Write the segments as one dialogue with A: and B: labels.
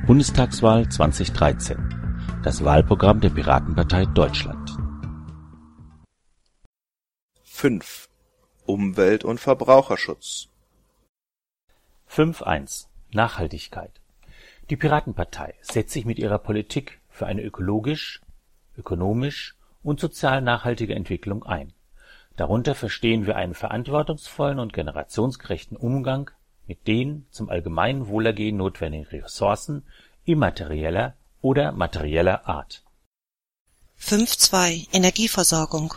A: Bundestagswahl 2013. Das Wahlprogramm der Piratenpartei Deutschland.
B: 5. Umwelt- und Verbraucherschutz.
A: 5.1 Nachhaltigkeit. Die Piratenpartei setzt sich mit ihrer Politik für eine ökologisch, ökonomisch und sozial nachhaltige Entwicklung ein. Darunter verstehen wir einen verantwortungsvollen und generationsgerechten Umgang mit den zum allgemeinen Wohlergehen notwendigen Ressourcen immaterieller oder materieller Art.
C: 5.2 Energieversorgung.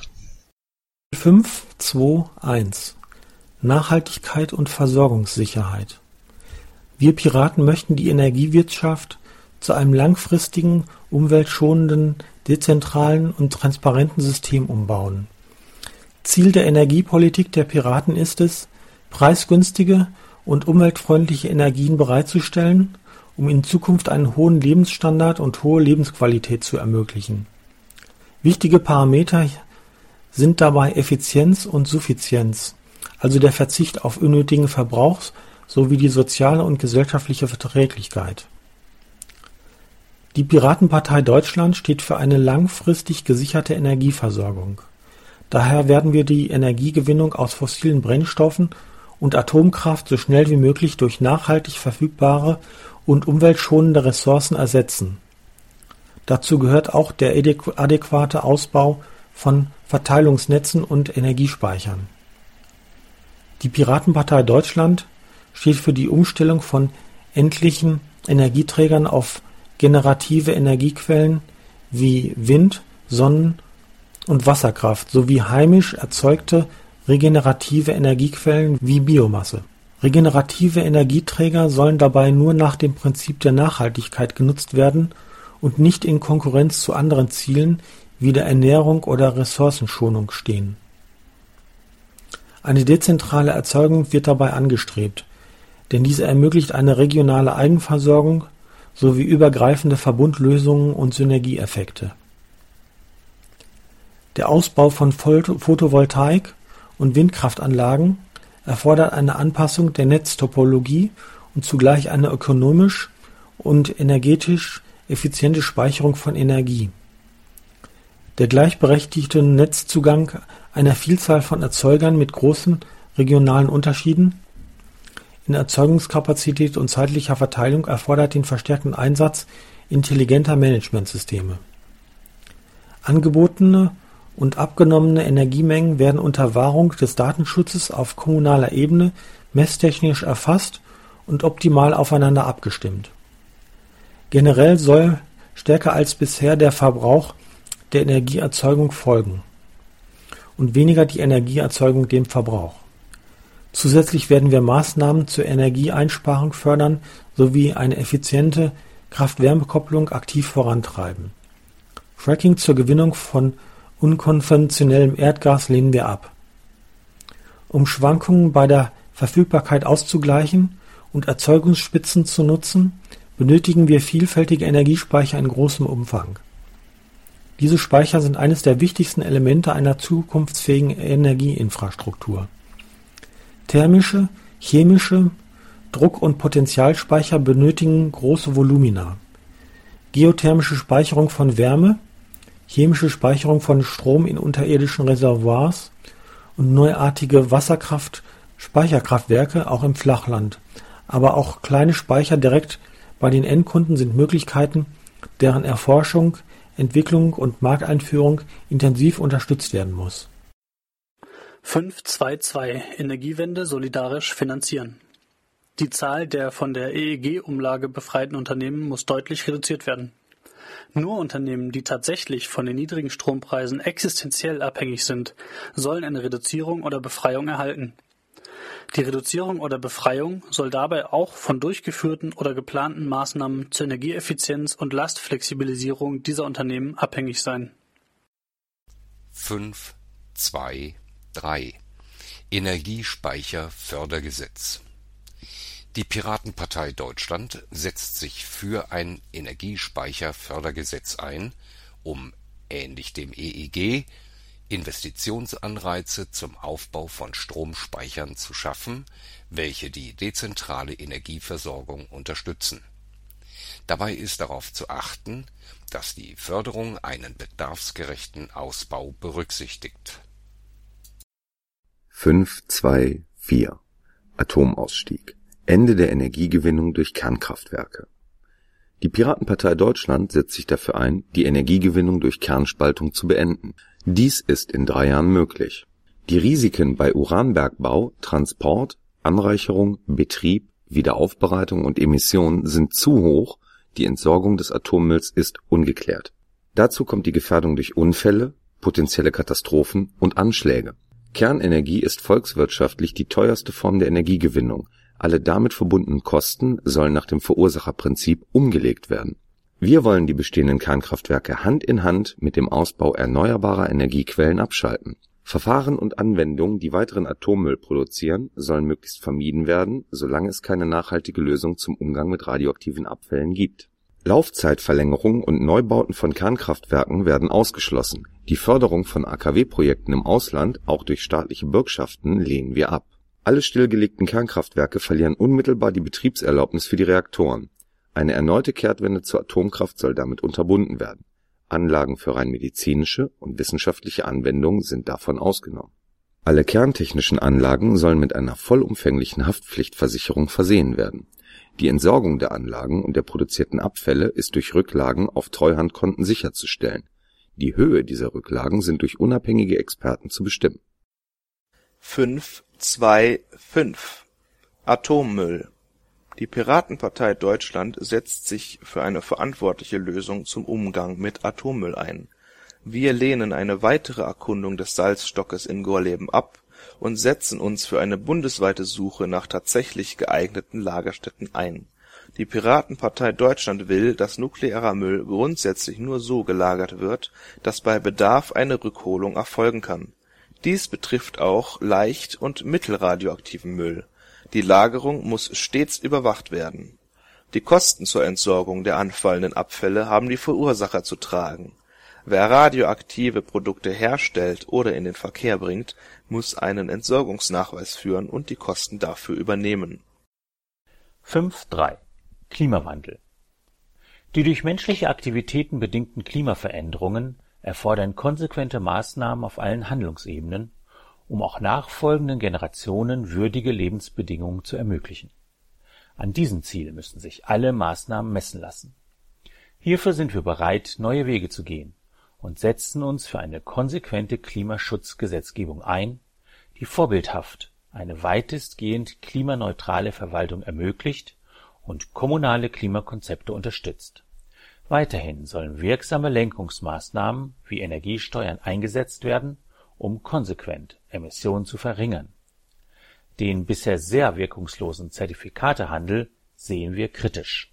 D: 5.2.1 Nachhaltigkeit und Versorgungssicherheit. Wir Piraten möchten die Energiewirtschaft zu einem langfristigen, umweltschonenden, dezentralen und transparenten System umbauen. Ziel der Energiepolitik der Piraten ist es, preisgünstige und umweltfreundliche Energien bereitzustellen, um in Zukunft einen hohen Lebensstandard und hohe Lebensqualität zu ermöglichen. Wichtige Parameter sind dabei Effizienz und Suffizienz, also der Verzicht auf unnötigen Verbrauch sowie die soziale und gesellschaftliche Verträglichkeit. Die Piratenpartei Deutschland steht für eine langfristig gesicherte Energieversorgung. Daher werden wir die Energiegewinnung aus fossilen Brennstoffen und Atomkraft so schnell wie möglich durch nachhaltig verfügbare und umweltschonende Ressourcen ersetzen. Dazu gehört auch der adäquate Ausbau von Verteilungsnetzen und Energiespeichern. Die Piratenpartei Deutschland steht für die Umstellung von endlichen Energieträgern auf generative Energiequellen wie Wind, Sonnen- und Wasserkraft sowie heimisch erzeugte regenerative Energiequellen wie Biomasse. Regenerative Energieträger sollen dabei nur nach dem Prinzip der Nachhaltigkeit genutzt werden und nicht in Konkurrenz zu anderen Zielen wie der Ernährung oder Ressourcenschonung stehen. Eine dezentrale Erzeugung wird dabei angestrebt, denn diese ermöglicht eine regionale Eigenversorgung sowie übergreifende Verbundlösungen und Synergieeffekte. Der Ausbau von Photovoltaik- und Windkraftanlagen erfordert eine Anpassung der Netztopologie und zugleich eine ökonomisch und energetisch effiziente Speicherung von Energie. Der gleichberechtigte Netzzugang einer Vielzahl von Erzeugern mit großen regionalen Unterschieden in Erzeugungskapazität und zeitlicher Verteilung erfordert den verstärkten Einsatz intelligenter Managementsysteme. Angebotene und abgenommene Energiemengen werden unter Wahrung des Datenschutzes auf kommunaler Ebene messtechnisch erfasst und optimal aufeinander abgestimmt. Generell soll stärker als bisher der Verbrauch der Energieerzeugung folgen und weniger die Energieerzeugung dem Verbrauch. Zusätzlich werden wir Maßnahmen zur Energieeinsparung fördern sowie eine effiziente Kraft-Wärme-Kopplung aktiv vorantreiben. Fracking zur Gewinnung von unkonventionellem Erdgas lehnen wir ab. Um Schwankungen bei der Verfügbarkeit auszugleichen und Erzeugungsspitzen zu nutzen, benötigen wir vielfältige Energiespeicher in großem Umfang. Diese Speicher sind eines der wichtigsten Elemente einer zukunftsfähigen Energieinfrastruktur. Thermische, chemische, Druck- und Potentialspeicher benötigen große Volumina. Geothermische Speicherung von Wärme, chemische Speicherung von Strom in unterirdischen Reservoirs und neuartige Wasserkraft-Speicherkraftwerke auch im Flachland, aber auch kleine Speicher direkt bei den Endkunden sind Möglichkeiten, deren Erforschung, Entwicklung und Markteinführung intensiv unterstützt werden muss.
E: 5.2.2 Energiewende solidarisch finanzieren. Die Zahl der von der EEG-Umlage befreiten Unternehmen muss deutlich reduziert werden. Nur Unternehmen, die tatsächlich von den niedrigen Strompreisen existenziell abhängig sind, sollen eine Reduzierung oder Befreiung erhalten. Die Reduzierung oder Befreiung soll dabei auch von durchgeführten oder geplanten Maßnahmen zur Energieeffizienz und Lastflexibilisierung dieser Unternehmen abhängig sein.
F: 5.2.3 Energiespeicherfördergesetz. Die Piratenpartei Deutschland setzt sich für ein Energiespeicherfördergesetz ein, um, ähnlich dem EEG, Investitionsanreize zum Aufbau von Stromspeichern zu schaffen, welche die dezentrale Energieversorgung unterstützen. Dabei ist darauf zu achten, dass die Förderung einen bedarfsgerechten Ausbau berücksichtigt.
G: 5.2.4 Atomausstieg. Ende der Energiegewinnung durch Kernkraftwerke. Die Piratenpartei Deutschland setzt sich dafür ein, die Energiegewinnung durch Kernspaltung zu beenden. Dies ist in 3 Jahren möglich. Die Risiken bei Uranbergbau, Transport, Anreicherung, Betrieb, Wiederaufbereitung und Emission sind zu hoch, die Entsorgung des Atommülls ist ungeklärt. Dazu kommt die Gefährdung durch Unfälle, potenzielle Katastrophen und Anschläge. Kernenergie ist volkswirtschaftlich die teuerste Form der Energiegewinnung. Alle damit verbundenen Kosten sollen nach dem Verursacherprinzip umgelegt werden. Wir wollen die bestehenden Kernkraftwerke Hand in Hand mit dem Ausbau erneuerbarer Energiequellen abschalten. Verfahren und Anwendungen, die weiteren Atommüll produzieren, sollen möglichst vermieden werden, solange es keine nachhaltige Lösung zum Umgang mit radioaktiven Abfällen gibt. Laufzeitverlängerungen und Neubauten von Kernkraftwerken werden ausgeschlossen. Die Förderung von AKW-Projekten im Ausland, auch durch staatliche Bürgschaften, lehnen wir ab. Alle stillgelegten Kernkraftwerke verlieren unmittelbar die Betriebserlaubnis für die Reaktoren. Eine erneute Kehrtwende zur Atomkraft soll damit unterbunden werden. Anlagen für rein medizinische und wissenschaftliche Anwendungen sind davon ausgenommen. Alle kerntechnischen Anlagen sollen mit einer vollumfänglichen Haftpflichtversicherung versehen werden. Die Entsorgung der Anlagen und der produzierten Abfälle ist durch Rücklagen auf Treuhandkonten sicherzustellen. Die Höhe dieser Rücklagen sind durch unabhängige Experten zu bestimmen.
B: 5.2.5 Atommüll. Die Piratenpartei Deutschland setzt sich für eine verantwortliche Lösung zum Umgang mit Atommüll ein. Wir lehnen eine weitere Erkundung des Salzstockes in Gorleben ab und setzen uns für eine bundesweite Suche nach tatsächlich geeigneten Lagerstätten ein. Die Piratenpartei Deutschland will, dass nuklearer Müll grundsätzlich nur so gelagert wird, dass bei Bedarf eine Rückholung erfolgen kann. Dies betrifft auch leicht- und mittelradioaktiven Müll. Die Lagerung muss stets überwacht werden. Die Kosten zur Entsorgung der anfallenden Abfälle haben die Verursacher zu tragen. Wer radioaktive Produkte herstellt oder in den Verkehr bringt, muss einen Entsorgungsnachweis führen und die Kosten dafür übernehmen.
A: 5.3 Klimawandel. Die durch menschliche Aktivitäten bedingten Klimaveränderungen erfordern konsequente Maßnahmen auf allen Handlungsebenen, um auch nachfolgenden Generationen würdige Lebensbedingungen zu ermöglichen. An diesem Ziel müssen sich alle Maßnahmen messen lassen. Hierfür sind wir bereit, neue Wege zu gehen und setzen uns für eine konsequente Klimaschutzgesetzgebung ein, die vorbildhaft eine weitestgehend klimaneutrale Verwaltung ermöglicht und kommunale Klimakonzepte unterstützt. Weiterhin sollen wirksame Lenkungsmaßnahmen wie Energiesteuern eingesetzt werden, um konsequent Emissionen zu verringern. Den bisher sehr wirkungslosen Zertifikatehandel sehen wir kritisch.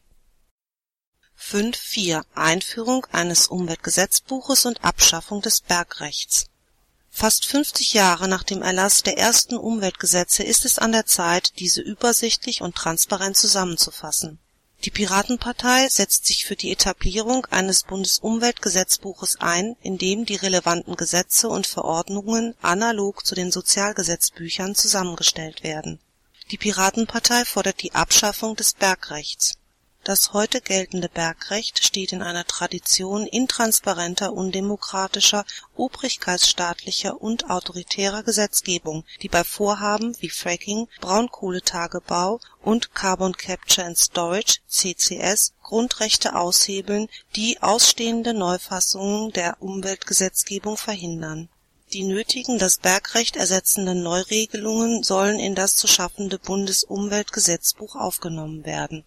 C: 5.4 Einführung eines Umweltgesetzbuches und Abschaffung des Bergrechts. Fast 50 Jahre nach dem Erlass der ersten Umweltgesetze ist es an der Zeit, diese übersichtlich und transparent zusammenzufassen. Die Piratenpartei setzt sich für die Etablierung eines Bundesumweltgesetzbuches ein, in dem die relevanten Gesetze und Verordnungen analog zu den Sozialgesetzbüchern zusammengestellt werden. Die Piratenpartei fordert die Abschaffung des Bergrechts. Das heute geltende Bergrecht steht in einer Tradition intransparenter, undemokratischer, obrigkeitsstaatlicher und autoritärer Gesetzgebung, die bei Vorhaben wie Fracking, Braunkohletagebau und Carbon Capture and Storage (CCS) Grundrechte aushebeln, die ausstehende Neufassungen der Umweltgesetzgebung verhindern. Die nötigen das Bergrecht ersetzenden Neuregelungen sollen in das zu schaffende Bundesumweltgesetzbuch aufgenommen werden.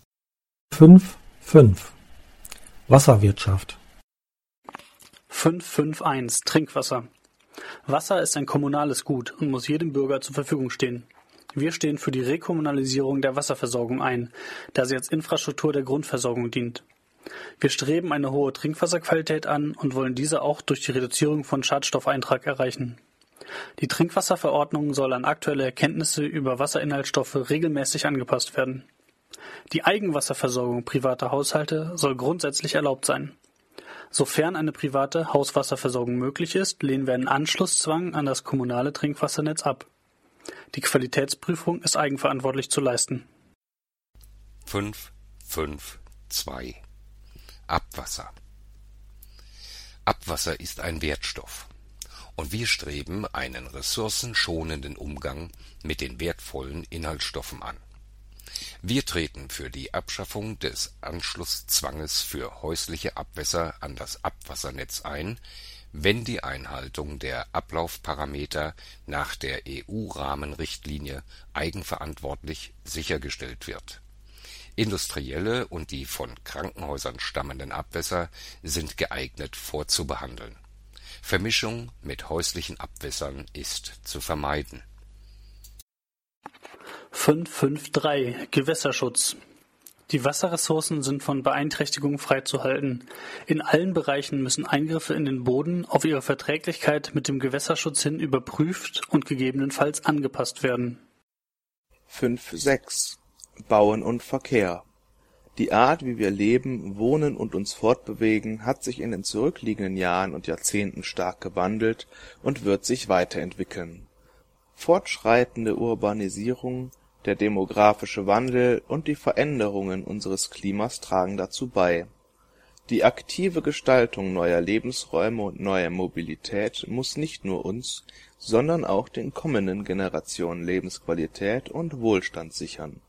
D: 5.5 Wasserwirtschaft.
E: 5.5.1 Trinkwasser. Wasser ist ein kommunales Gut und muss jedem Bürger zur Verfügung stehen. Wir stehen für die Rekommunalisierung der Wasserversorgung ein, da sie als Infrastruktur der Grundversorgung dient. Wir streben eine hohe Trinkwasserqualität an und wollen diese auch durch die Reduzierung von Schadstoffeintrag erreichen. Die Trinkwasserverordnung soll an aktuelle Erkenntnisse über Wasserinhaltsstoffe regelmäßig angepasst werden. Die Eigenwasserversorgung privater Haushalte soll grundsätzlich erlaubt sein. Sofern eine private Hauswasserversorgung möglich ist, lehnen wir einen Anschlusszwang an das kommunale Trinkwassernetz ab. Die Qualitätsprüfung ist eigenverantwortlich zu leisten.
F: 5.5.2 2. Abwasser. Abwasser ist ein Wertstoff, und wir streben einen ressourcenschonenden Umgang mit den wertvollen Inhaltsstoffen an. Wir treten für die Abschaffung des Anschlusszwanges für häusliche Abwässer an das Abwassernetz ein, wenn die Einhaltung der Ablaufparameter nach der EU-Rahmenrichtlinie eigenverantwortlich sichergestellt wird. Industrielle und die von Krankenhäusern stammenden Abwässer sind geeignet vorzubehandeln. Vermischung mit häuslichen Abwässern ist zu vermeiden.
E: 5.5.3 Gewässerschutz. Die Wasserressourcen sind von Beeinträchtigungen freizuhalten. In allen Bereichen müssen Eingriffe in den Boden auf ihre Verträglichkeit mit dem Gewässerschutz hin überprüft und gegebenenfalls angepasst werden.
B: 5.6 Bauen und Verkehr. Die Art, wie wir leben, wohnen und uns fortbewegen, hat sich in den zurückliegenden Jahren und Jahrzehnten stark gewandelt und wird sich weiterentwickeln. Fortschreitende Urbanisierung, der demografische Wandel und die Veränderungen unseres Klimas tragen dazu bei. Die aktive Gestaltung neuer Lebensräume und neuer Mobilität muss nicht nur uns, sondern auch den kommenden Generationen Lebensqualität und Wohlstand sichern.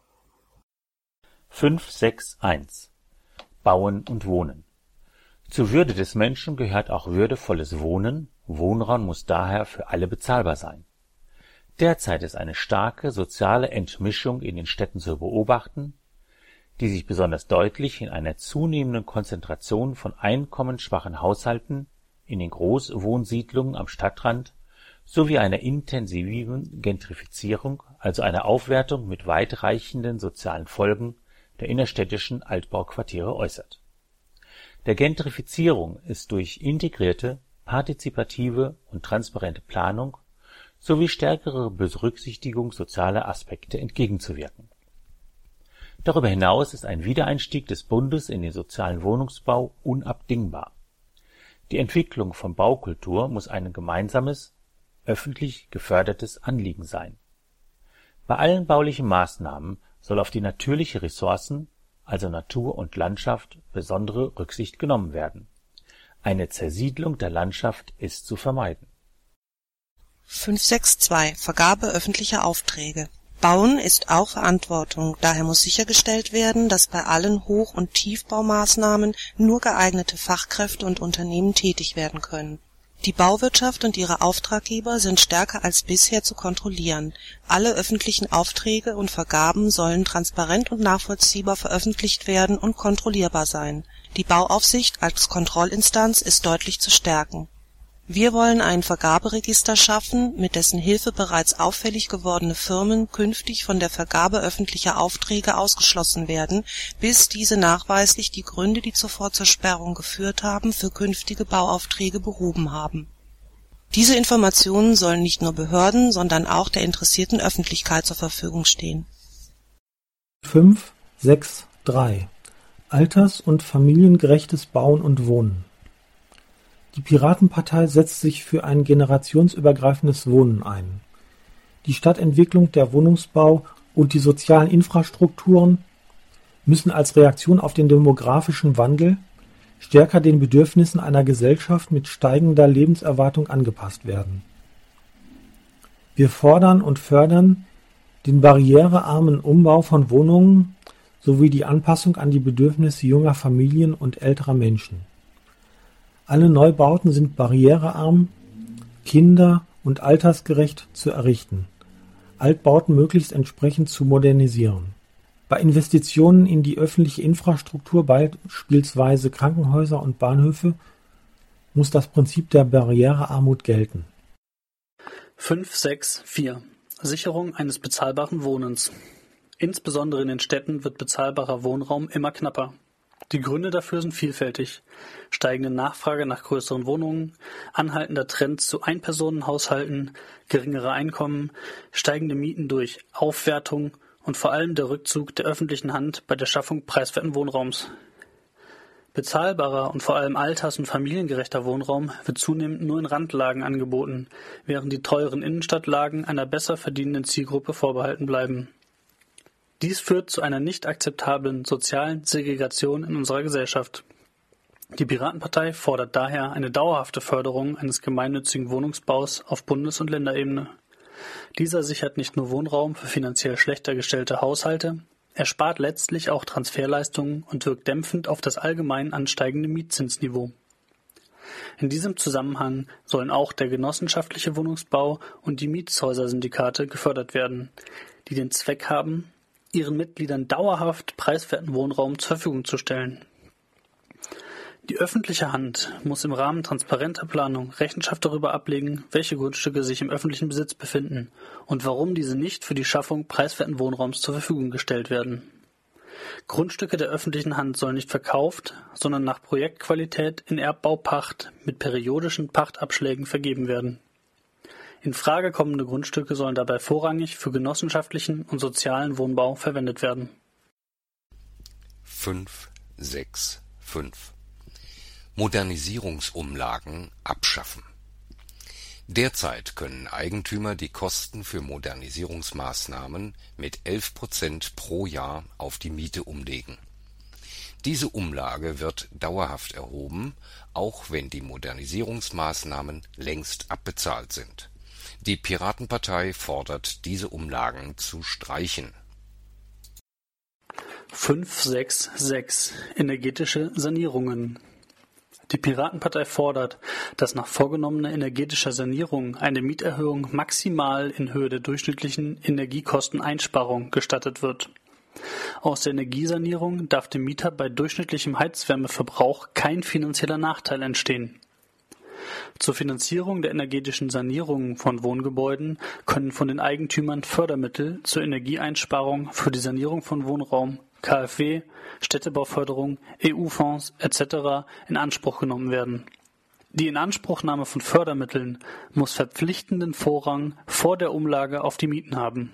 A: 5.6.1 Bauen und Wohnen. Zur Würde des Menschen gehört auch würdevolles Wohnen. Wohnraum muss daher für alle bezahlbar sein. Derzeit ist eine starke soziale Entmischung in den Städten zu beobachten, die sich besonders deutlich in einer zunehmenden Konzentration von einkommensschwachen Haushalten in den Großwohnsiedlungen am Stadtrand sowie einer intensiven Gentrifizierung, also einer Aufwertung mit weitreichenden sozialen Folgen der innerstädtischen Altbauquartiere äußert. Der Gentrifizierung ist durch integrierte, partizipative und transparente Planung sowie stärkere Berücksichtigung sozialer Aspekte entgegenzuwirken. Darüber hinaus ist ein Wiedereinstieg des Bundes in den sozialen Wohnungsbau unabdingbar. Die Entwicklung von Baukultur muss ein gemeinsames, öffentlich gefördertes Anliegen sein. Bei allen baulichen Maßnahmen soll auf die natürlichen Ressourcen, also Natur und Landschaft, besondere Rücksicht genommen werden. Eine Zersiedlung der Landschaft ist zu vermeiden.
C: 5.6.2 Vergabe öffentlicher Aufträge. Bauen ist auch Verantwortung, daher muss sichergestellt werden, dass bei allen Hoch- und Tiefbaumaßnahmen nur geeignete Fachkräfte und Unternehmen tätig werden können. Die Bauwirtschaft und ihre Auftraggeber sind stärker als bisher zu kontrollieren. Alle öffentlichen Aufträge und Vergaben sollen transparent und nachvollziehbar veröffentlicht werden und kontrollierbar sein. Die Bauaufsicht als Kontrollinstanz ist deutlich zu stärken. Wir wollen ein Vergaberegister schaffen, mit dessen Hilfe bereits auffällig gewordene Firmen künftig von der Vergabe öffentlicher Aufträge ausgeschlossen werden, bis diese nachweislich die Gründe, die zuvor zur Sperrung geführt haben, für künftige Bauaufträge behoben haben. Diese Informationen sollen nicht nur Behörden, sondern auch der interessierten Öffentlichkeit zur Verfügung stehen.
D: 5.6.3 Alters- und familiengerechtes Bauen und Wohnen. Die Piratenpartei setzt sich für ein generationsübergreifendes Wohnen ein. Die Stadtentwicklung, der Wohnungsbau und die sozialen Infrastrukturen müssen als Reaktion auf den demografischen Wandel stärker den Bedürfnissen einer Gesellschaft mit steigender Lebenserwartung angepasst werden. Wir fordern und fördern den barrierearmen Umbau von Wohnungen sowie die Anpassung an die Bedürfnisse junger Familien und älterer Menschen. Alle Neubauten sind barrierearm, kinder- und altersgerecht zu errichten, Altbauten möglichst entsprechend zu modernisieren. Bei Investitionen in die öffentliche Infrastruktur, beispielsweise Krankenhäuser und Bahnhöfe, muss das Prinzip der Barrierearmut gelten.
E: 5.6.4 Sicherung eines bezahlbaren Wohnens. Insbesondere in den Städten wird bezahlbarer Wohnraum immer knapper. Die Gründe dafür sind vielfältig: steigende Nachfrage nach größeren Wohnungen, anhaltender Trend zu Einpersonenhaushalten, geringere Einkommen, steigende Mieten durch Aufwertung und vor allem der Rückzug der öffentlichen Hand bei der Schaffung preiswerten Wohnraums. Bezahlbarer und vor allem alters- und familiengerechter Wohnraum wird zunehmend nur in Randlagen angeboten, während die teuren Innenstadtlagen einer besser verdienenden Zielgruppe vorbehalten bleiben. Dies führt zu einer nicht akzeptablen sozialen Segregation in unserer Gesellschaft. Die Piratenpartei fordert daher eine dauerhafte Förderung eines gemeinnützigen Wohnungsbaus auf Bundes- und Länderebene. Dieser sichert nicht nur Wohnraum für finanziell schlechter gestellte Haushalte, er spart letztlich auch Transferleistungen und wirkt dämpfend auf das allgemein ansteigende Mietzinsniveau. In diesem Zusammenhang sollen auch der genossenschaftliche Wohnungsbau und die Mietshäusersyndikate gefördert werden, die den Zweck haben, ihren Mitgliedern dauerhaft preiswerten Wohnraum zur Verfügung zu stellen. Die öffentliche Hand muss im Rahmen transparenter Planung Rechenschaft darüber ablegen, welche Grundstücke sich im öffentlichen Besitz befinden und warum diese nicht für die Schaffung preiswerten Wohnraums zur Verfügung gestellt werden. Grundstücke der öffentlichen Hand sollen nicht verkauft, sondern nach Projektqualität in Erbbaupacht mit periodischen Pachtabschlägen vergeben werden. In Frage kommende Grundstücke sollen dabei vorrangig für genossenschaftlichen und sozialen Wohnbau verwendet werden.
F: 565 Modernisierungsumlagen abschaffen. Derzeit können Eigentümer die Kosten für Modernisierungsmaßnahmen mit 11% pro Jahr auf die Miete umlegen. Diese Umlage wird dauerhaft erhoben, auch wenn die Modernisierungsmaßnahmen längst abbezahlt sind. Die Piratenpartei fordert, diese Umlagen zu streichen.
E: 566 Energetische Sanierungen. Die Piratenpartei fordert, dass nach vorgenommener energetischer Sanierung eine Mieterhöhung maximal in Höhe der durchschnittlichen Energiekosteneinsparung gestattet wird. Aus der Energiesanierung darf dem Mieter bei durchschnittlichem Heizwärmeverbrauch kein finanzieller Nachteil entstehen. Zur Finanzierung der energetischen Sanierung von Wohngebäuden können von den Eigentümern Fördermittel zur Energieeinsparung für die Sanierung von Wohnraum, KfW, Städtebauförderung, EU-Fonds etc. in Anspruch genommen werden. Die Inanspruchnahme von Fördermitteln muss verpflichtenden Vorrang vor der Umlage auf die Mieten haben.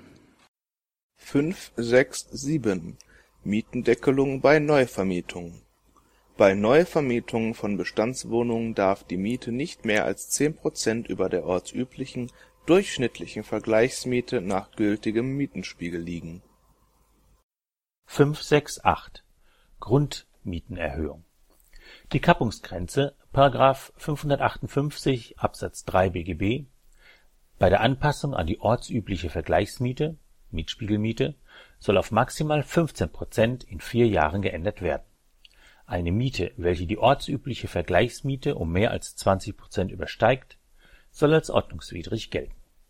B: 567 Mietendeckelung bei Neuvermietung. Bei Neuvermietungen von Bestandswohnungen darf die Miete nicht mehr als 10% über der ortsüblichen durchschnittlichen Vergleichsmiete nach gültigem Mietenspiegel liegen.
A: 568 Grundmietenerhöhung. Die Kappungsgrenze § 558 Absatz 3 BGB bei der Anpassung an die ortsübliche Vergleichsmiete (Mietspiegelmiete) soll auf maximal 15% in 4 Jahren geändert werden. Eine Miete, welche die ortsübliche Vergleichsmiete um mehr als 20% übersteigt, soll als ordnungswidrig gelten.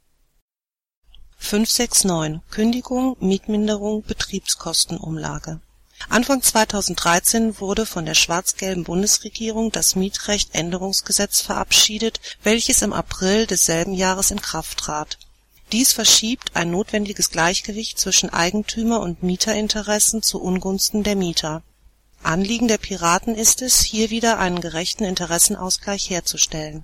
C: 569 Kündigung, Mietminderung, Betriebskostenumlage. Anfang 2013 wurde von der schwarz-gelben Bundesregierung das Mietrecht-Änderungsgesetz verabschiedet, welches im April desselben Jahres in Kraft trat. Dies verschiebt ein notwendiges Gleichgewicht zwischen Eigentümer- und Mieterinteressen zu Ungunsten der Mieter. Anliegen der Piraten ist es, hier wieder einen gerechten Interessenausgleich herzustellen.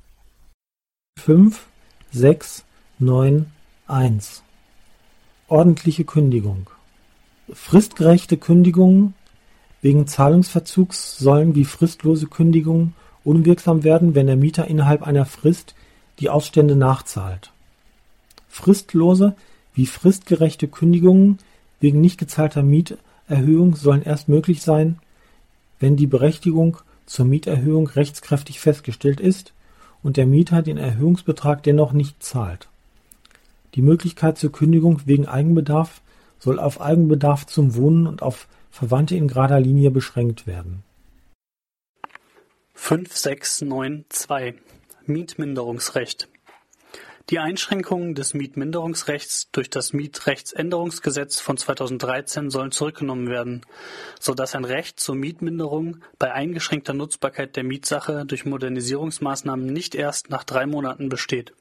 D: 5.6.9.1 Ordentliche Kündigung. Fristgerechte Kündigungen wegen Zahlungsverzugs sollen wie fristlose Kündigungen unwirksam werden, wenn der Mieter innerhalb einer Frist die Ausstände nachzahlt. Fristlose wie fristgerechte Kündigungen wegen nicht gezahlter Mieterhöhung sollen erst möglich sein, wenn die Berechtigung zur Mieterhöhung rechtskräftig festgestellt ist und der Mieter den Erhöhungsbetrag dennoch nicht zahlt. Die Möglichkeit zur Kündigung wegen Eigenbedarf soll auf Eigenbedarf zum Wohnen und auf Verwandte in gerader Linie beschränkt werden.
E: 5.6.9.2 Mietminderungsrecht. Die Einschränkungen des Mietminderungsrechts durch das Mietrechtsänderungsgesetz von 2013 sollen zurückgenommen werden, sodass ein Recht zur Mietminderung bei eingeschränkter Nutzbarkeit der Mietsache durch Modernisierungsmaßnahmen nicht erst nach 3 Monaten besteht.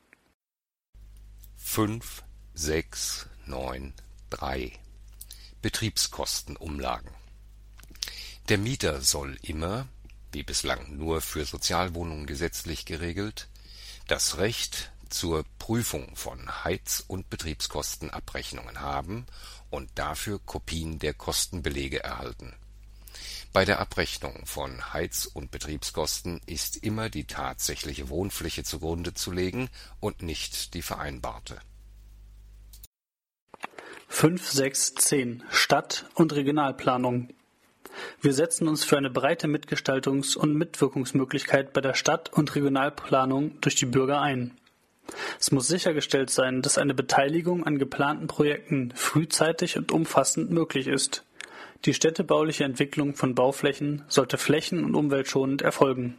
F: 5.6.9.3 Betriebskostenumlagen. Der Mieter soll immer, wie bislang nur für Sozialwohnungen gesetzlich geregelt, das Recht zur Prüfung von Heiz- und Betriebskostenabrechnungen haben und dafür Kopien der Kostenbelege erhalten. Bei der Abrechnung von Heiz- und Betriebskosten ist immer die tatsächliche Wohnfläche zugrunde zu legen und nicht die vereinbarte.
E: 5, 6, 10 Stadt- und Regionalplanung. Wir setzen uns für eine breite Mitgestaltungs- und Mitwirkungsmöglichkeit bei der Stadt- und Regionalplanung durch die Bürger ein. Es muss sichergestellt sein, dass eine Beteiligung an geplanten Projekten frühzeitig und umfassend möglich ist. Die städtebauliche Entwicklung von Bauflächen sollte flächen- und umweltschonend erfolgen.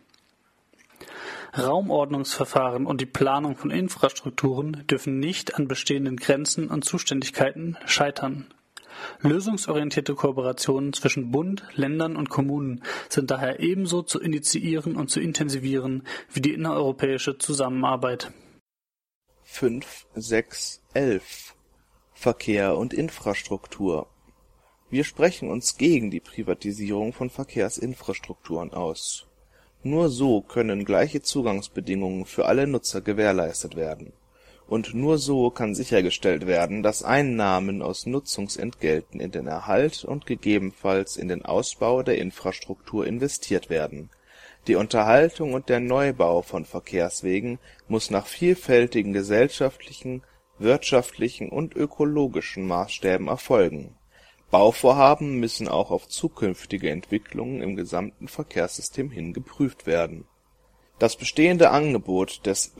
E: Raumordnungsverfahren und die Planung von Infrastrukturen dürfen nicht an bestehenden Grenzen und Zuständigkeiten scheitern. Lösungsorientierte Kooperationen zwischen Bund, Ländern und Kommunen sind daher ebenso zu initiieren und zu intensivieren wie die innereuropäische Zusammenarbeit.
B: 5, 6, 11 Verkehr und Infrastruktur. Wir sprechen uns gegen die Privatisierung von Verkehrsinfrastrukturen aus. Nur so können gleiche Zugangsbedingungen für alle Nutzer gewährleistet werden. Und nur so kann sichergestellt werden, dass Einnahmen aus Nutzungsentgelten in den Erhalt und gegebenenfalls in den Ausbau der Infrastruktur investiert werden. Die Unterhaltung und der Neubau von Verkehrswegen muss nach vielfältigen gesellschaftlichen, wirtschaftlichen und ökologischen Maßstäben erfolgen. Bauvorhaben müssen auch auf zukünftige Entwicklungen im gesamten Verkehrssystem hin geprüft werden. Das bestehende Angebot des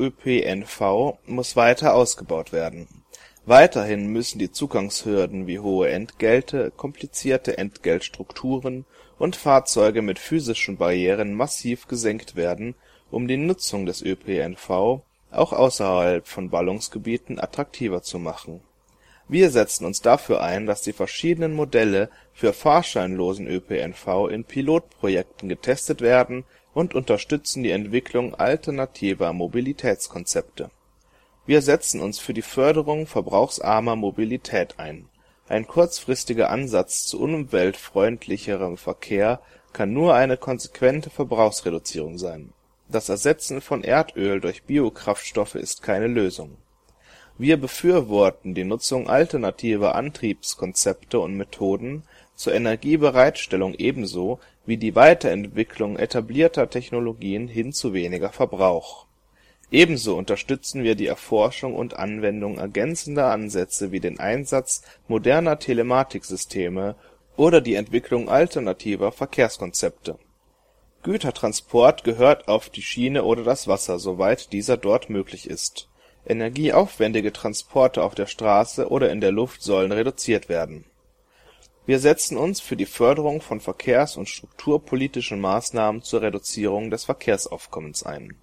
B: ÖPNV muss weiter ausgebaut werden. Weiterhin müssen die Zugangshürden wie hohe Entgelte, komplizierte Entgeltstrukturen und Fahrzeuge mit physischen Barrieren massiv gesenkt werden, um die Nutzung des ÖPNV auch außerhalb von Ballungsgebieten attraktiver zu machen. Wir setzen uns dafür ein, dass die verschiedenen Modelle für fahrscheinlosen ÖPNV in Pilotprojekten getestet werden und unterstützen die Entwicklung alternativer Mobilitätskonzepte. Wir setzen uns für die Förderung verbrauchsarmer Mobilität ein. Ein kurzfristiger Ansatz zu umweltfreundlicherem Verkehr kann nur eine konsequente Verbrauchsreduzierung sein. Das Ersetzen von Erdöl durch Biokraftstoffe ist keine Lösung. Wir befürworten die Nutzung alternativer Antriebskonzepte und Methoden zur Energiebereitstellung ebenso wie die Weiterentwicklung etablierter Technologien hin zu weniger Verbrauch. Ebenso unterstützen wir die Erforschung und Anwendung ergänzender Ansätze wie den Einsatz moderner Telematiksysteme oder die Entwicklung alternativer Verkehrskonzepte. Gütertransport gehört auf die Schiene oder das Wasser, soweit dieser dort möglich ist. Energieaufwendige Transporte auf der Straße oder in der Luft sollen reduziert werden. Wir setzen uns für die Förderung von verkehrs- und strukturpolitischen Maßnahmen zur Reduzierung des Verkehrsaufkommens ein.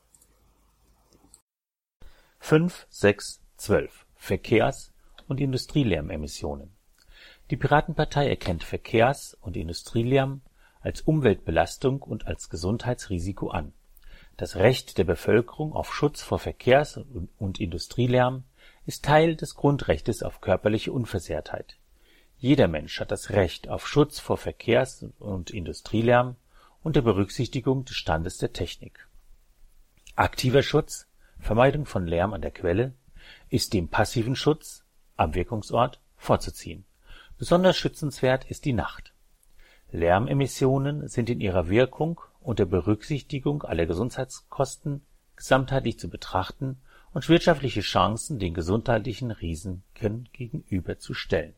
A: 5, 6, 12 Verkehrs- und Industrielärmemissionen. Die Piratenpartei erkennt Verkehrs- und Industrielärm als Umweltbelastung und als Gesundheitsrisiko an. Das Recht der Bevölkerung auf Schutz vor Verkehrs- und Industrielärm ist Teil des Grundrechtes auf körperliche Unversehrtheit. Jeder Mensch hat das Recht auf Schutz vor Verkehrs- und Industrielärm unter Berücksichtigung des Standes der Technik. Aktiver Schutz, Vermeidung von Lärm an der Quelle, ist dem passiven Schutz am Wirkungsort vorzuziehen. Besonders schützenswert ist die Nacht. Lärmemissionen sind in ihrer Wirkung unter Berücksichtigung aller Gesundheitskosten gesamtheitlich zu betrachten und wirtschaftliche Chancen den gesundheitlichen Risiken gegenüberzustellen.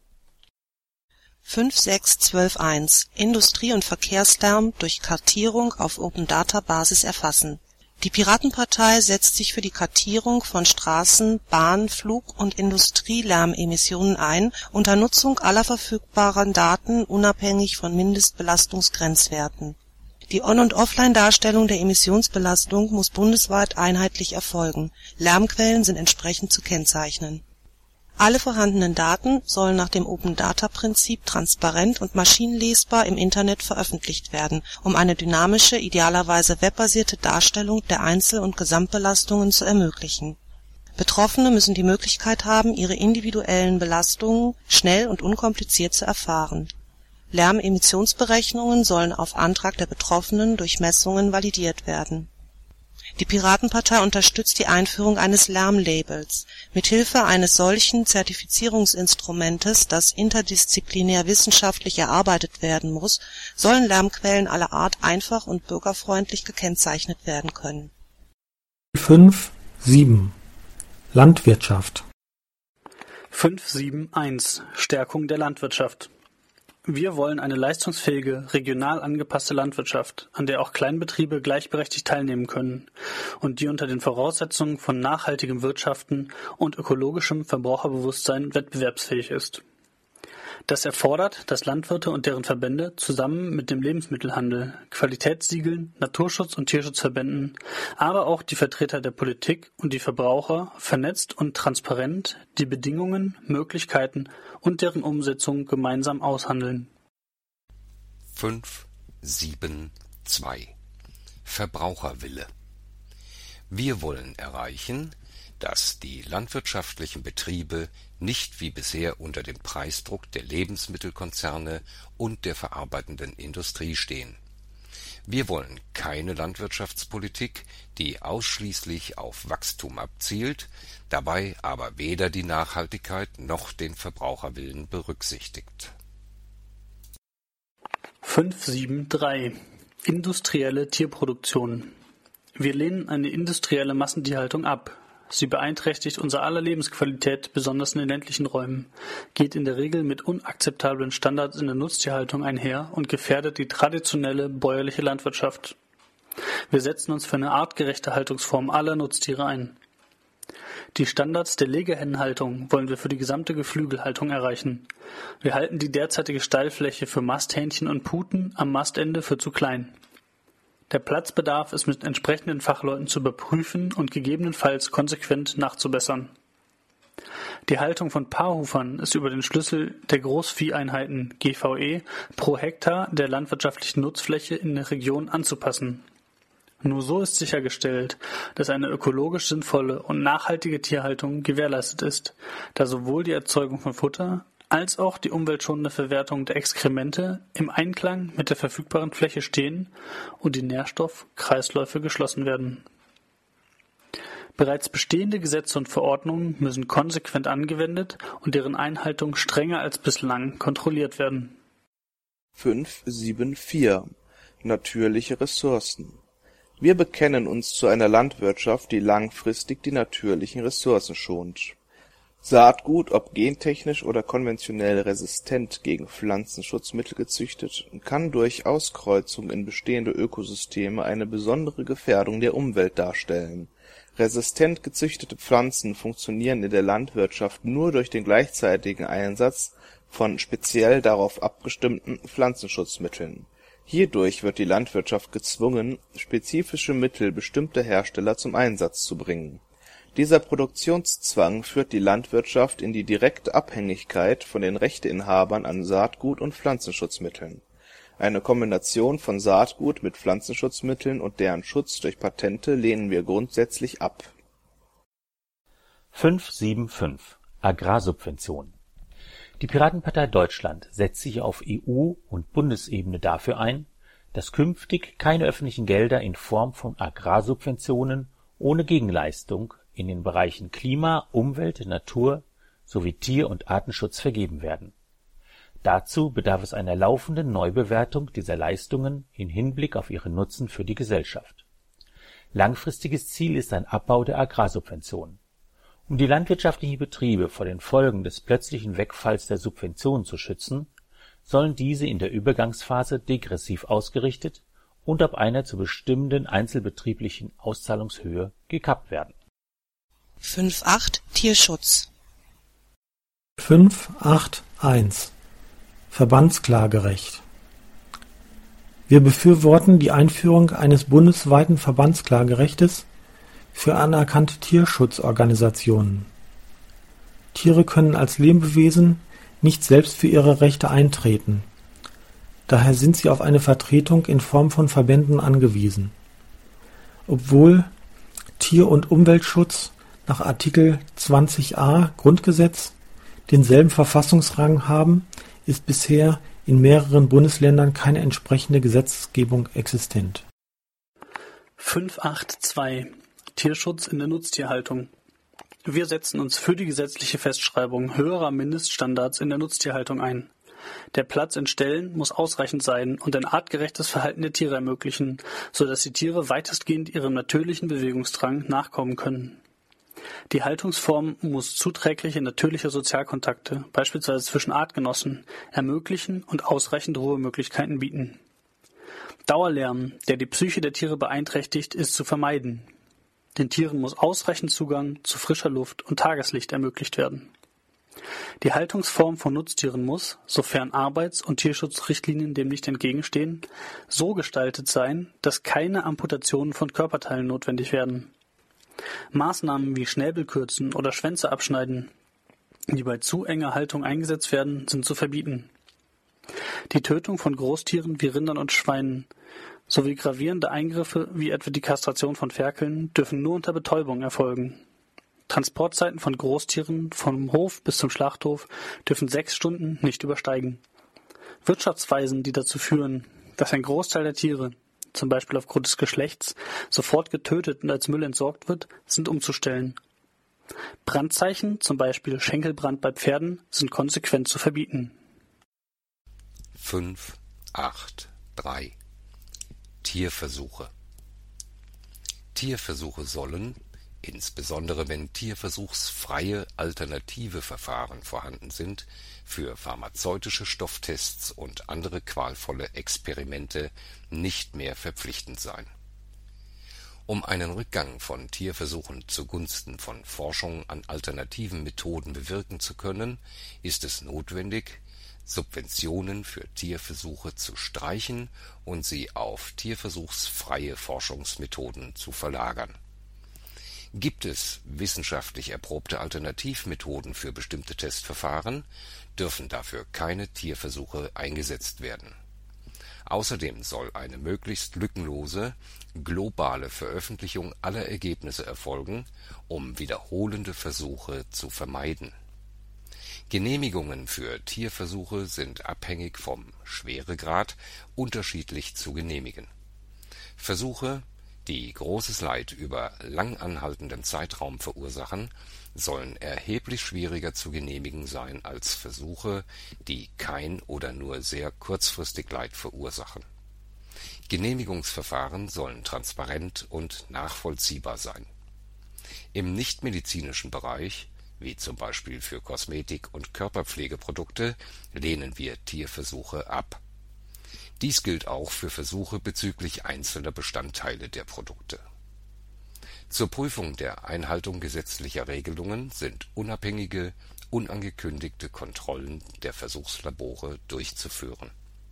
C: 5.6.12.1 Industrie- und Verkehrslärm durch Kartierung auf Open-Data-Basis erfassen. Die Piratenpartei setzt sich für die Kartierung von Straßen-, Bahn-, Flug- und Industrielärmemissionen ein, unter Nutzung aller verfügbaren Daten unabhängig von Mindestbelastungsgrenzwerten. Die On- und Offline-Darstellung der Emissionsbelastung muss bundesweit einheitlich erfolgen. Lärmquellen sind entsprechend zu kennzeichnen. Alle vorhandenen Daten sollen nach dem Open-Data-Prinzip transparent und maschinenlesbar im Internet veröffentlicht werden, um eine dynamische, idealerweise webbasierte Darstellung der Einzel- und Gesamtbelastungen zu ermöglichen. Betroffene müssen die Möglichkeit haben, ihre individuellen Belastungen schnell und unkompliziert zu erfahren. Lärmemissionsberechnungen sollen auf Antrag der Betroffenen durch Messungen validiert werden. Die Piratenpartei unterstützt die Einführung eines Lärmlabels. Mithilfe eines solchen Zertifizierungsinstrumentes, das interdisziplinär wissenschaftlich erarbeitet werden muss, sollen Lärmquellen aller Art einfach und bürgerfreundlich gekennzeichnet werden können.
D: 5.7 Landwirtschaft.
E: 5.7.1 Stärkung der Landwirtschaft. Wir wollen eine leistungsfähige, regional angepasste Landwirtschaft, an der auch Kleinbetriebe gleichberechtigt teilnehmen können und die unter den Voraussetzungen von nachhaltigem Wirtschaften und ökologischem Verbraucherbewusstsein wettbewerbsfähig ist. Das erfordert, dass Landwirte und deren Verbände zusammen mit dem Lebensmittelhandel, Qualitätssiegeln, Naturschutz- und Tierschutzverbänden, aber auch die Vertreter der Politik und die Verbraucher vernetzt und transparent die Bedingungen, Möglichkeiten und deren Umsetzung gemeinsam aushandeln.
F: 5.7.2 Verbraucherwille. Wir wollen erreichen, dass die landwirtschaftlichen Betriebe nicht wie bisher unter dem Preisdruck der Lebensmittelkonzerne und der verarbeitenden Industrie stehen. Wir wollen keine Landwirtschaftspolitik, die ausschließlich auf Wachstum abzielt, dabei aber weder die Nachhaltigkeit noch den Verbraucherwillen berücksichtigt.
E: 5.7.3 Industrielle Tierproduktion. Wir lehnen eine industrielle Massentierhaltung ab. Sie beeinträchtigt unser aller Lebensqualität, besonders in den ländlichen Räumen, geht in der Regel mit unakzeptablen Standards in der Nutztierhaltung einher und gefährdet die traditionelle bäuerliche Landwirtschaft. Wir setzen uns für eine artgerechte Haltungsform aller Nutztiere ein. Die Standards der Legehennenhaltung wollen wir für die gesamte Geflügelhaltung erreichen. Wir halten die derzeitige Stallfläche für Masthähnchen und Puten am Mastende für zu klein. Der Platzbedarf ist mit entsprechenden Fachleuten zu überprüfen und gegebenenfalls konsequent nachzubessern. Die Haltung von Paarhufern ist über den Schlüssel der Großvieheinheiten GVE pro Hektar der landwirtschaftlichen Nutzfläche in der Region anzupassen. Nur so ist sichergestellt, dass eine ökologisch sinnvolle und nachhaltige Tierhaltung gewährleistet ist, da sowohl die Erzeugung von Futter als auch die umweltschonende Verwertung der Exkremente im Einklang mit der verfügbaren Fläche stehen und die Nährstoffkreisläufe geschlossen werden. Bereits bestehende Gesetze und Verordnungen müssen konsequent angewendet und deren Einhaltung strenger als bislang kontrolliert werden.
B: 5.7.4 Natürliche Ressourcen. Wir bekennen uns zu einer Landwirtschaft, die langfristig die natürlichen Ressourcen schont. Saatgut, ob gentechnisch oder konventionell resistent gegen Pflanzenschutzmittel gezüchtet, kann durch Auskreuzung in bestehende Ökosysteme eine besondere Gefährdung der Umwelt darstellen. Resistent gezüchtete Pflanzen funktionieren in der Landwirtschaft nur durch den gleichzeitigen Einsatz von speziell darauf abgestimmten Pflanzenschutzmitteln. Hierdurch wird die Landwirtschaft gezwungen, spezifische Mittel bestimmter Hersteller zum Einsatz zu bringen. Dieser Produktionszwang führt die Landwirtschaft in die direkte Abhängigkeit von den Rechteinhabern an Saatgut und Pflanzenschutzmitteln. Eine Kombination von Saatgut mit Pflanzenschutzmitteln und deren Schutz durch Patente lehnen wir grundsätzlich ab.
A: 5.7.5 Agrarsubventionen. Die Piratenpartei Deutschland setzt sich auf EU- und Bundesebene dafür ein, dass künftig keine öffentlichen Gelder in Form von Agrarsubventionen ohne Gegenleistung in den Bereichen Klima, Umwelt, Natur sowie Tier- und Artenschutz vergeben werden. Dazu bedarf es einer laufenden Neubewertung dieser Leistungen in Hinblick auf ihren Nutzen für die Gesellschaft. Langfristiges Ziel ist ein Abbau der Agrarsubventionen. Um die landwirtschaftlichen Betriebe vor den Folgen des plötzlichen Wegfalls der Subventionen zu schützen, sollen diese in der Übergangsphase degressiv ausgerichtet und ab einer zu bestimmenden einzelbetrieblichen Auszahlungshöhe gekappt werden.
C: 5.8 Tierschutz.
D: 5.8.1 Verbandsklagerecht. Wir befürworten die Einführung eines bundesweiten Verbandsklagerechtes für anerkannte Tierschutzorganisationen. Tiere können als Lebewesen nicht selbst für ihre Rechte eintreten. Daher sind sie auf eine Vertretung in Form von Verbänden angewiesen. Obwohl Tier- und Umweltschutz nach Artikel 20a Grundgesetz denselben Verfassungsrang haben, ist bisher in mehreren Bundesländern keine entsprechende Gesetzgebung existent.
E: 5.8.2 Tierschutz in der Nutztierhaltung. Wir setzen uns für die gesetzliche Festschreibung höherer Mindeststandards in der Nutztierhaltung ein. Der Platz in Ställen muss ausreichend sein und ein artgerechtes Verhalten der Tiere ermöglichen, sodass die Tiere weitestgehend ihrem natürlichen Bewegungsdrang nachkommen können. Die Haltungsform muss zuträgliche natürliche Sozialkontakte, beispielsweise zwischen Artgenossen, ermöglichen und ausreichend Ruhemöglichkeiten bieten. Dauerlärm, der die Psyche der Tiere beeinträchtigt, ist zu vermeiden. Den Tieren muss ausreichend Zugang zu frischer Luft und Tageslicht ermöglicht werden. Die Haltungsform von Nutztieren muss, sofern Arbeits- und Tierschutzrichtlinien dem nicht entgegenstehen, so gestaltet sein, dass keine Amputationen von Körperteilen notwendig werden. Maßnahmen wie Schnäbel kürzen oder Schwänze abschneiden, die bei zu enger Haltung eingesetzt werden, sind zu verbieten. Die Tötung von Großtieren wie Rindern und Schweinen sowie gravierende Eingriffe wie etwa die Kastration von Ferkeln dürfen nur unter Betäubung erfolgen. Transportzeiten von Großtieren vom Hof bis zum Schlachthof dürfen 6 Stunden nicht übersteigen. Wirtschaftsweisen, die dazu führen, dass ein Großteil der Tiere, zum Beispiel aufgrund des Geschlechts, sofort getötet und als Müll entsorgt wird, sind umzustellen. Brandzeichen, zum Beispiel Schenkelbrand bei Pferden, sind konsequent zu verbieten.
F: 5.8.3 Tierversuche. Tierversuche sollen, insbesondere wenn tierversuchsfreie alternative Verfahren vorhanden sind, für pharmazeutische Stofftests und andere qualvolle Experimente nicht mehr verpflichtend sein. Um einen Rückgang von Tierversuchen zugunsten von Forschung an alternativen Methoden bewirken zu können, ist es notwendig, Subventionen für Tierversuche zu streichen und sie auf tierversuchsfreie Forschungsmethoden zu verlagern. Gibt es wissenschaftlich erprobte Alternativmethoden für bestimmte Testverfahren, dürfen dafür keine Tierversuche eingesetzt werden. Außerdem soll eine möglichst lückenlose, globale Veröffentlichung aller Ergebnisse erfolgen, um wiederholende Versuche zu vermeiden. Genehmigungen für Tierversuche sind abhängig vom Schweregrad unterschiedlich zu genehmigen. Versuche, die großes Leid über lang anhaltenden Zeitraum verursachen, sollen erheblich schwieriger zu genehmigen sein als Versuche, die kein oder nur sehr kurzfristig Leid verursachen. Genehmigungsverfahren sollen transparent und nachvollziehbar sein. Im nichtmedizinischen Bereich, wie zum Beispiel für Kosmetik- und Körperpflegeprodukte, lehnen wir Tierversuche ab. Dies gilt auch für Versuche bezüglich einzelner Bestandteile der Produkte. Zur Prüfung der Einhaltung gesetzlicher Regelungen sind unabhängige, unangekündigte Kontrollen der Versuchslabore durchzuführen.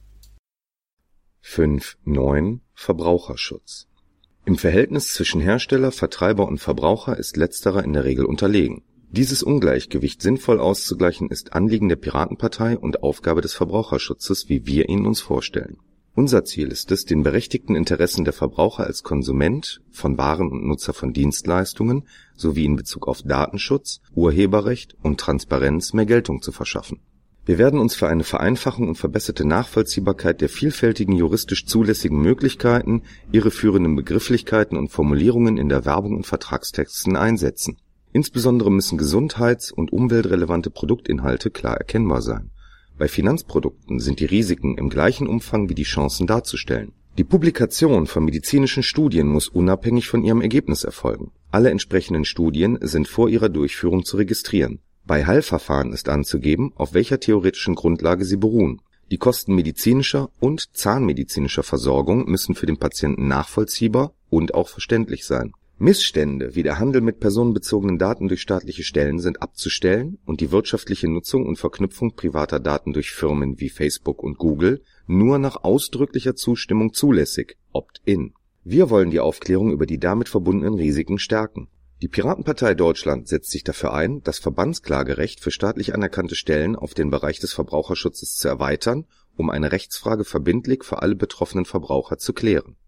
G: 5.9 Verbraucherschutz. Im Verhältnis zwischen Hersteller, Vertreiber und Verbraucher ist letzterer in der Regel unterlegen. Dieses Ungleichgewicht sinnvoll auszugleichen ist Anliegen der Piratenpartei und Aufgabe des Verbraucherschutzes, wie wir ihn uns vorstellen. Unser Ziel ist es, den berechtigten Interessen der Verbraucher als Konsument von Waren und Nutzer von Dienstleistungen sowie in Bezug auf Datenschutz, Urheberrecht und Transparenz mehr Geltung zu verschaffen. Wir werden uns für eine Vereinfachung und verbesserte Nachvollziehbarkeit der vielfältigen juristisch zulässigen Möglichkeiten, irreführenden Begrifflichkeiten und Formulierungen in der Werbung und Vertragstexten einsetzen. Insbesondere müssen gesundheits- und umweltrelevante Produktinhalte klar erkennbar sein. Bei Finanzprodukten sind die Risiken im gleichen Umfang wie die Chancen darzustellen. Die Publikation von medizinischen Studien muss unabhängig von ihrem Ergebnis erfolgen. Alle entsprechenden Studien sind vor ihrer Durchführung zu registrieren. Bei Heilverfahren ist anzugeben, auf welcher theoretischen Grundlage sie beruhen. Die Kosten medizinischer und zahnmedizinischer Versorgung müssen für den Patienten nachvollziehbar und auch verständlich sein. Missstände wie der Handel mit personenbezogenen Daten durch staatliche Stellen sind abzustellen und die wirtschaftliche Nutzung und Verknüpfung privater Daten durch Firmen wie Facebook und Google nur nach ausdrücklicher Zustimmung zulässig, Opt-in. Wir wollen die Aufklärung über die damit verbundenen Risiken stärken. Die Piratenpartei Deutschland setzt sich dafür ein, das Verbandsklagerecht für staatlich anerkannte Stellen auf den Bereich des Verbraucherschutzes zu erweitern, um eine Rechtsfrage verbindlich für alle betroffenen Verbraucher zu klären.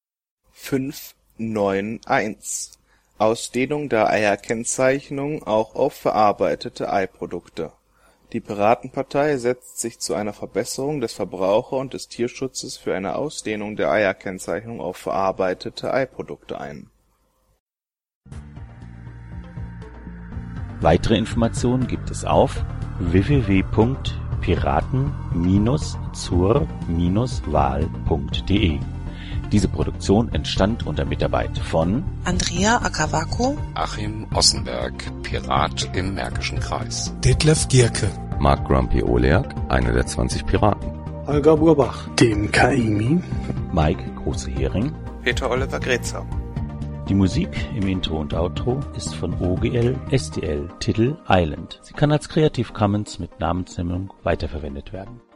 B: 5.9.1 Ausdehnung der Eierkennzeichnung auch auf verarbeitete Eiprodukte. Die Piratenpartei setzt sich zu einer Verbesserung des Verbraucher- und des Tierschutzes für eine Ausdehnung der Eierkennzeichnung auf verarbeitete Eiprodukte ein.
A: Weitere Informationen gibt es auf www.piraten-zur-wahl.de. Diese Produktion entstand unter Mitarbeit von
C: Andrea Akavako,
F: Achim Ossenberg, Pirat im Märkischen Kreis.
H: Detlef Gierke,
G: Mark Grumpy Oleak, einer der 20 Piraten.
D: Holger Burbach,
E: dem Kaimi,
A: Mike Große-Hering.
B: Peter Oliver Grätzer.
A: Die Musik im Intro und Outro ist von OGL STL, Titel Island. Sie kann als Creative Commons mit Namensnennung weiterverwendet werden.